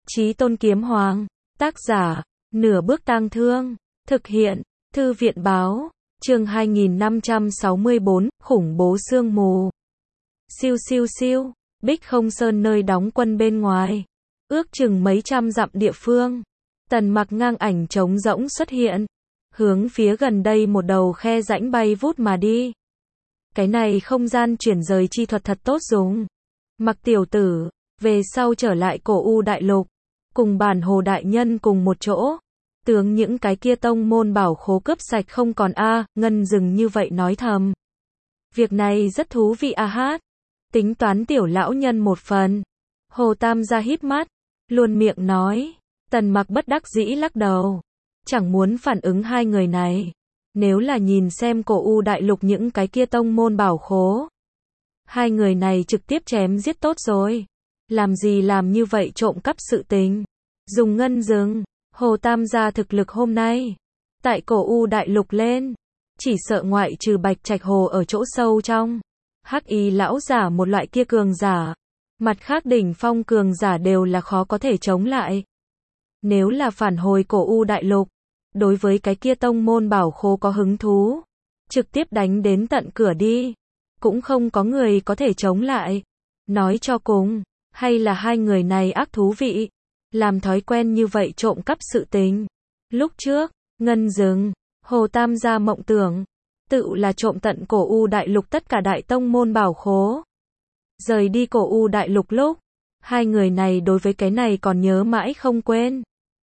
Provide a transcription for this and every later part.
Chí Tôn Kiếm Hoàng. Tác giả, Nửa Bước Tang Thương. Thực hiện, Thư viện Báo. Chương 2564, khủng bố sương mù. Siêu siêu siêu, Bích Không Sơn nơi đóng quân bên ngoài. Ước chừng mấy trăm dặm địa phương. Tần Mặc ngang ảnh trống rỗng xuất hiện. Hướng phía gần đây một đầu khe rãnh bay vút mà đi. Cái này không gian chuyển rời chi thuật thật tốt dùng. Mặc tiểu tử, về sau trở lại Cổ U Đại Lục. Cùng Bản Hồ Đại Nhân cùng một chỗ. Tướng những cái kia tông môn bảo khố cướp sạch không còn a. Ngân dừng như vậy nói thầm. Việc này rất thú vị a hát. Tính toán tiểu lão nhân một phần. Hồ Tam gia híp mắt. Luôn miệng nói. Tần Mặc bất đắc dĩ lắc đầu. Chẳng muốn phản ứng hai người này. Nếu là nhìn xem Cổ U Đại Lục những cái kia tông môn bảo khố. Hai người này trực tiếp chém giết tốt rồi. Làm gì làm như vậy trộm cắp sự tình. Dùng ngân dừng. Hồ Tam gia thực lực hôm nay. Tại Cổ U Đại Lục lên. Chỉ sợ ngoại trừ Bạch Trạch Hồ ở chỗ sâu trong. Hắc Y lão giả một loại kia cường giả. Mặt khác đỉnh phong cường giả đều là khó có thể chống lại. Nếu là phản hồi Cổ U Đại Lục. Đối với cái kia tông môn bảo khố có hứng thú. Trực tiếp đánh đến tận cửa đi. Cũng không có người có thể chống lại. Nói cho cùng. Hay là hai người này ác thú vị. Làm thói quen như vậy trộm cắp sự tình. Lúc trước, ngân dừng. Hồ Tam gia mộng tưởng. Tự là trộm tận Cổ U Đại Lục tất cả đại tông môn bảo khố. Rời đi Cổ U Đại Lục lúc. Hai người này đối với cái này còn nhớ mãi không quên.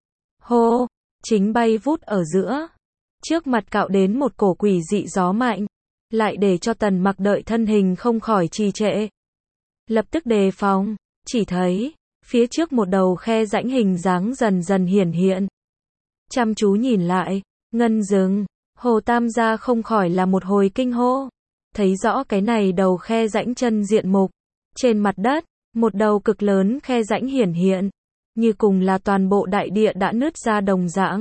Hô, chính bay vút ở giữa. Trước mặt cạo đến một cổ quỷ dị gió mạnh. Lại để cho Tần Mặc đợi thân hình không khỏi trì trệ. Lập tức đề phòng. Chỉ thấy, phía trước một đầu khe rãnh hình dáng dần dần hiển hiện. Chăm chú nhìn lại, ngân dừng. Hồ Tam gia không khỏi là một hồi kinh hô. Thấy rõ cái này đầu khe rãnh chân diện mục. Trên mặt đất, một đầu cực lớn khe rãnh hiển hiện. Như cùng là toàn bộ đại địa đã nứt ra đồng dạng.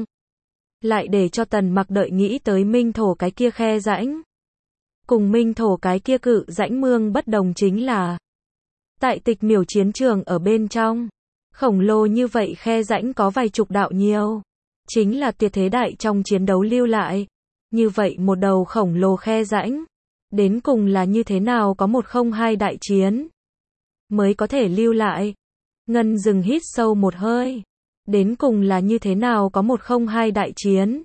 Lại để cho Tần Mặc đợi nghĩ tới minh thổ cái kia khe rãnh. Cùng minh thổ cái kia cự rãnh mương bất đồng chính là. Tại Tịch Miểu chiến trường ở bên trong. Khổng lồ như vậy khe rãnh có vài chục đạo nhiều. Chính là tuyệt thế đại trong chiến đấu lưu lại. Như vậy một đầu khổng lồ khe rãnh. Đến cùng là như thế nào có 102 đại chiến. Mới có thể lưu lại. Ngân dừng hít sâu một hơi. Đến cùng là như thế nào có 102 đại chiến.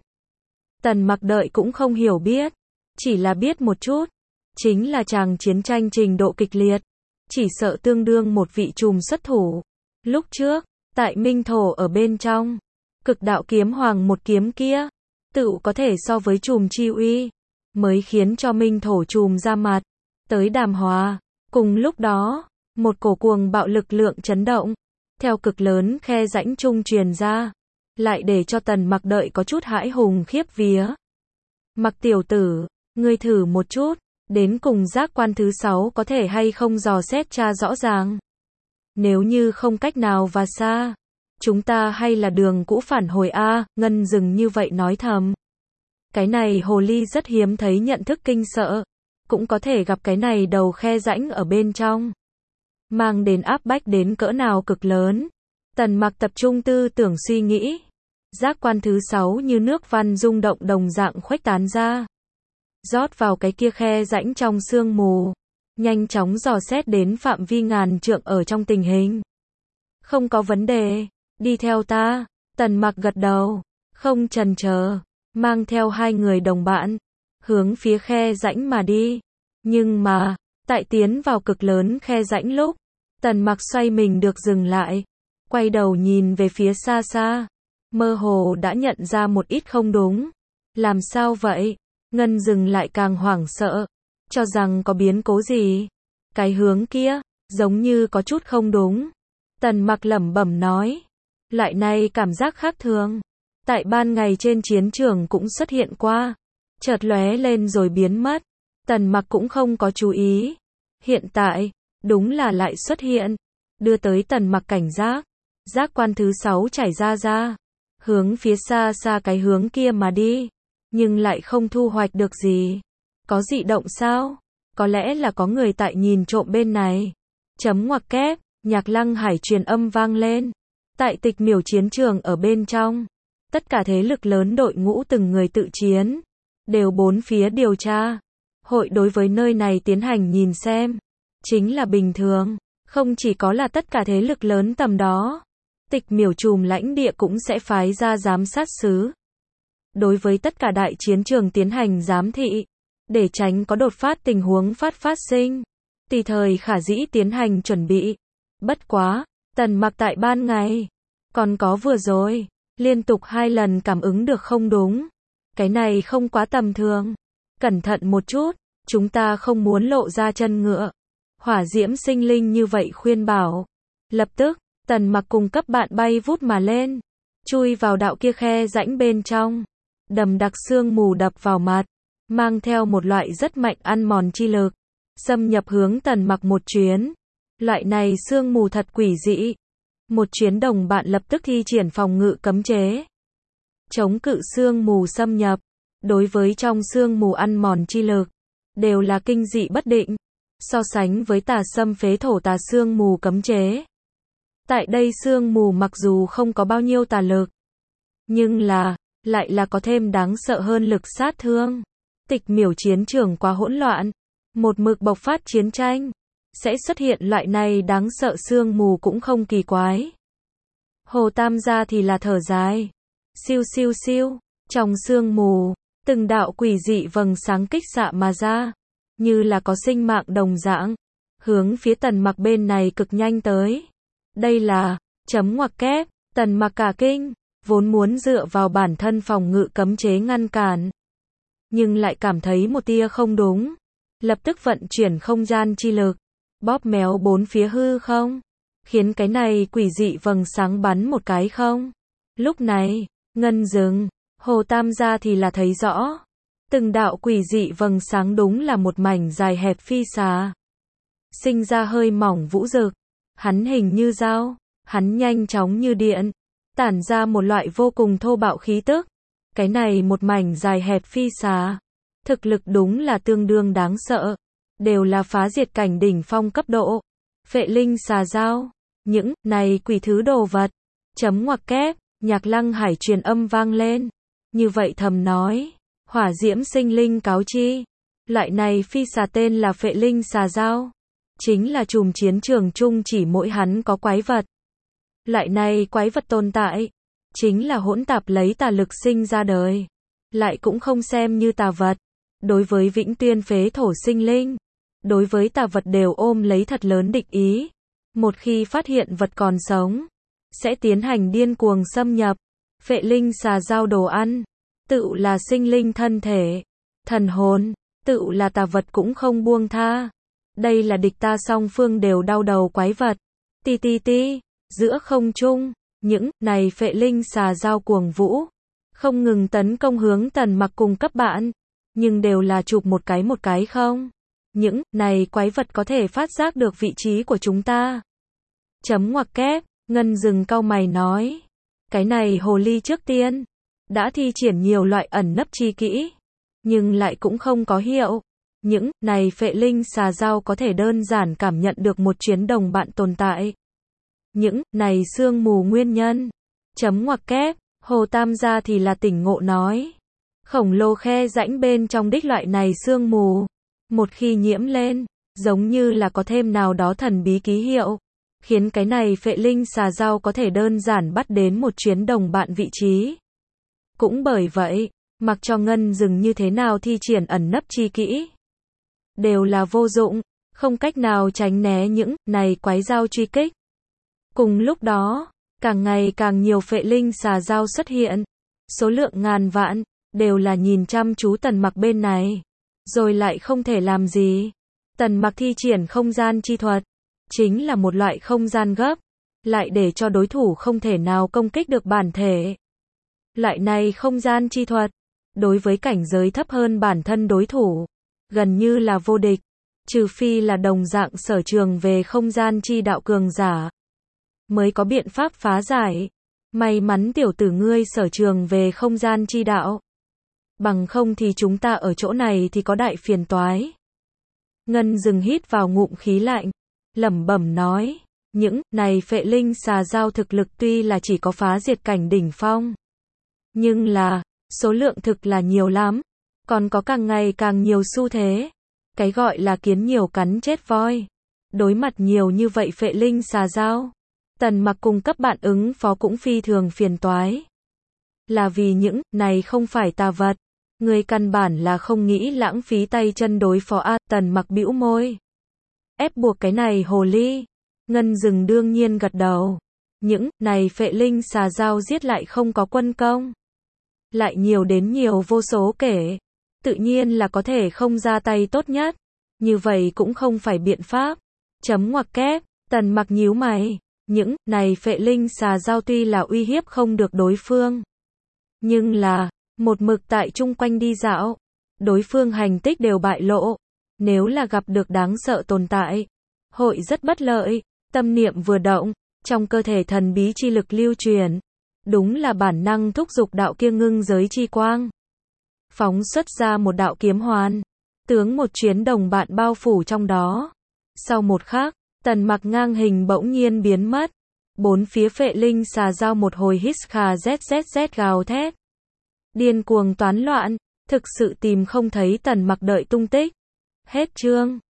Tần Mặc đợi cũng không hiểu biết. Chỉ là biết một chút. Chính là chàng chiến tranh trình độ kịch liệt. Chỉ sợ tương đương một vị trùm xuất thủ. Lúc trước, tại minh thổ ở bên trong. Cực đạo kiếm hoàng một kiếm kia. Tự có thể so với trùm chi uy. Mới khiến cho minh thổ trùm ra mặt. Tới đàm hòa. Cùng lúc đó, một cổ cuồng bạo lực lượng chấn động. Theo cực lớn khe rãnh trung truyền ra. Lại để cho Tần Mặc đợi có chút hãi hùng khiếp vía. Mặc tiểu tử, ngươi thử một chút. Đến cùng giác quan thứ 6 có thể hay không dò xét tra rõ ràng. Nếu như không cách nào và xa. Chúng ta hay là đường cũ phản hồi a. Ngân dừng như vậy nói thầm. Cái này hồ ly rất hiếm thấy nhận thức kinh sợ. Cũng có thể gặp cái này đầu khe rãnh ở bên trong. Mang đến áp bách đến cỡ nào cực lớn. Tần Mặc tập trung tư tưởng suy nghĩ. Giác quan thứ 6 như nước văn rung động đồng dạng khuếch tán ra. Rót vào cái kia khe rãnh trong sương mù. Nhanh chóng dò xét đến phạm vi ngàn trượng ở trong tình hình. Không có vấn đề. Đi theo ta. Tần Mặc gật đầu. Không chần chờ. Mang theo hai người đồng bạn. Hướng phía khe rãnh mà đi. Nhưng mà, tại tiến vào cực lớn khe rãnh lúc. Tần Mặc xoay mình được dừng lại. Quay đầu nhìn về phía xa xa. Mơ hồ đã nhận ra một ít không đúng. Làm sao vậy? Ngân dừng lại càng hoảng sợ. Cho rằng có biến cố gì. Cái hướng kia, giống như có chút không đúng. Tần Mặc lẩm bẩm nói. Loại này cảm giác khác thường. Tại ban ngày trên chiến trường cũng xuất hiện qua. Chợt lóe lên rồi biến mất. Tần Mặc cũng không có chú ý. Hiện tại, đúng là lại xuất hiện. Đưa tới Tần Mặc cảnh giác. Giác quan thứ 6 trải ra. Hướng phía xa xa cái hướng kia mà đi. Nhưng lại không thu hoạch được gì. Có dị động sao? Có lẽ là có người tại nhìn trộm bên này. Chấm ngoặc kép, Nhạc Lăng Hải truyền âm vang lên. Tại Tịch Miểu chiến trường ở bên trong, tất cả thế lực lớn đội ngũ từng người tự chiến, đều bốn phía điều tra. Hội đối với nơi này tiến hành nhìn xem, chính là bình thường, không chỉ có là tất cả thế lực lớn tầm đó. Tịch Miểu trùm lãnh địa cũng sẽ phái ra giám sát sứ. Đối với tất cả đại chiến trường tiến hành giám thị, để tránh có đột phát tình huống phát sinh, tùy thời khả dĩ tiến hành chuẩn bị. Bất quá, Tần Mặc tại ban ngày, còn có vừa rồi, liên tục 2 lần cảm ứng được không đúng. Cái này không quá tầm thường. Cẩn thận một chút, chúng ta không muốn lộ ra chân ngựa. Hỏa Diễm Sinh Linh như vậy khuyên bảo. Lập tức, Tần Mặc cùng cấp bạn bay vút mà lên, chui vào đạo kia khe rãnh bên trong. Đầm đặc sương mù đập vào mặt, mang theo một loại rất mạnh ăn mòn chi lực, xâm nhập hướng Tần Mặc một chuyến. Loại này sương mù thật quỷ dị. Một chuyến đồng bạn lập tức thi triển phòng ngự cấm chế, chống cự sương mù xâm nhập. Đối với trong sương mù ăn mòn chi lực, đều là kinh dị bất định. So sánh với tà xâm phế thổ tà sương mù cấm chế, tại đây sương mù mặc dù không có bao nhiêu tà lực, nhưng lại là có thêm đáng sợ hơn lực sát thương. Tịch Miểu chiến trường quá hỗn loạn, một mực bộc phát chiến tranh, sẽ xuất hiện loại này đáng sợ sương mù cũng không kỳ quái. Hồ Tam gia thì là thở dài. Siêu siêu siêu, trong sương mù, từng đạo quỷ dị vầng sáng kích xạ mà ra, như là có sinh mạng đồng dạng, hướng phía Tần Mặc bên này cực nhanh tới. Đây là, chấm ngoặc kép, Tần Mặc cả kinh, vốn muốn dựa vào bản thân phòng ngự cấm chế ngăn cản, nhưng lại cảm thấy một tia không đúng, lập tức vận chuyển không gian chi lực, bóp méo bốn phía hư không, khiến cái này quỷ dị vầng sáng bắn một cái không. Lúc này, ngân dừng, Hồ Tam gia thì là thấy rõ, từng đạo quỷ dị vầng sáng đúng là một mảnh dài hẹp phi xà, sinh ra hơi mỏng vũ rực, hắn hình như dao, hắn nhanh chóng như điện, tản ra một loại vô cùng thô bạo khí tức. Cái này một mảnh dài hẹp phi xà, thực lực đúng là tương đương đáng sợ, đều là phá diệt cảnh đỉnh phong cấp độ. Phệ linh xà dao, những này quỷ thứ đồ vật. Chấm ngoặc kép, Nhạc Lăng Hải truyền âm vang lên, như vậy thầm nói, Hỏa Diễm Sinh Linh cáo chi, loại này phi xà tên là phệ linh xà dao, chính là trùm chiến trường chung chỉ mỗi hắn có quái vật. Loại này quái vật tồn tại, chính là hỗn tạp lấy tà lực sinh ra đời, lại cũng không xem như tà vật. Đối với Vĩnh Tuyên phế thổ sinh linh, đối với tà vật đều ôm lấy thật lớn địch ý. Một khi phát hiện vật còn sống, sẽ tiến hành điên cuồng xâm nhập. Phệ linh xà dao đồ ăn, tự là sinh linh thân thể, thần hồn, tự là tà vật cũng không buông tha. Đây là địch ta song phương đều đau đầu quái vật. Ti ti ti, giữa không trung, những này phệ linh xà dao cuồng vũ, không ngừng tấn công hướng Tần Mặc cùng cấp bạn, nhưng đều là chụp một cái không. Những này quái vật có thể phát giác được vị trí của chúng ta. Chấm ngoặc kép, Ngân Dừng cau mày nói, cái này hồ ly trước tiên đã thi triển nhiều loại ẩn nấp chi kỹ, nhưng lại cũng không có hiệu. Những này phệ linh xà dao có thể đơn giản cảm nhận được một chuyến đồng bạn tồn tại. Những này sương mù nguyên nhân. Chấm ngoặc kép, Hồ Tam gia thì là tỉnh ngộ nói, khổng lồ khe rãnh bên trong đích loại này sương mù, một khi nhiễm lên, giống như là có thêm nào đó thần bí ký hiệu, khiến cái này phệ linh xà dao có thể đơn giản bắt đến một chuyến đồng bạn vị trí. Cũng bởi vậy, mặc cho Ngân Dừng như thế nào thi triển ẩn nấp chi kỹ, đều là vô dụng, không cách nào tránh né những này quái dao truy kích. Cùng lúc đó, càng ngày càng nhiều phệ linh xà dao xuất hiện, số lượng ngàn vạn, đều là nhìn chăm chú Tần Mặc bên này, rồi lại không thể làm gì. Tần Mặc thi triển không gian chi thuật, chính là một loại không gian gấp, lại để cho đối thủ không thể nào công kích được bản thể. Loại này không gian chi thuật, đối với cảnh giới thấp hơn bản thân đối thủ, gần như là vô địch, trừ phi là đồng dạng sở trường về không gian chi đạo cường giả, mới có biện pháp phá giải. May mắn tiểu tử ngươi sở trường về không gian chi đạo, bằng không thì chúng ta ở chỗ này thì có đại phiền toái. Ngân Dừng hít vào ngụm khí lạnh, lẩm bẩm nói, Những này phệ linh xà dao thực lực tuy là chỉ có phá diệt cảnh đỉnh phong, nhưng là số lượng thực là nhiều lắm, còn có càng ngày càng nhiều xu thế. Cái gọi là kiến nhiều cắn chết voi. Đối mặt nhiều như vậy phệ linh xà dao, Tần Mặc cùng cấp bạn ứng phó cũng phi thường phiền toái. Là vì những này không phải tà vật, người căn bản là không nghĩ lãng phí tay chân đối phó a. Tần Mặc bĩu môi, ép buộc cái này hồ ly. Ngân Dừng đương nhiên gật đầu. Những này phệ linh xà dao giết lại không có quân công, lại nhiều đến nhiều vô số kể, tự nhiên là có thể không ra tay tốt nhất. Như vậy cũng không phải biện pháp. Chấm ngoặc kép. Tần Mặc nhíu mày. Những này phệ linh xà dao tuy là uy hiếp không được đối phương, nhưng là một mực tại chung quanh đi dạo, đối phương hành tích đều bại lộ, nếu là gặp được đáng sợ tồn tại, hội rất bất lợi. Tâm niệm vừa động, trong cơ thể thần bí chi lực lưu truyền, đúng là bản năng thúc giục đạo kia ngưng giới chi quang, phóng xuất ra một đạo kiếm hoàn, tướng một chuyến đồng bạn bao phủ trong đó. Sau một khắc, Tần Mặc ngang hình bỗng nhiên biến mất. Bốn phía phệ linh xà dao một hồi hít kha zzz gào thét, điên cuồng toán loạn, thực sự tìm không thấy Tần Mặc đợi tung tích. Hết chương.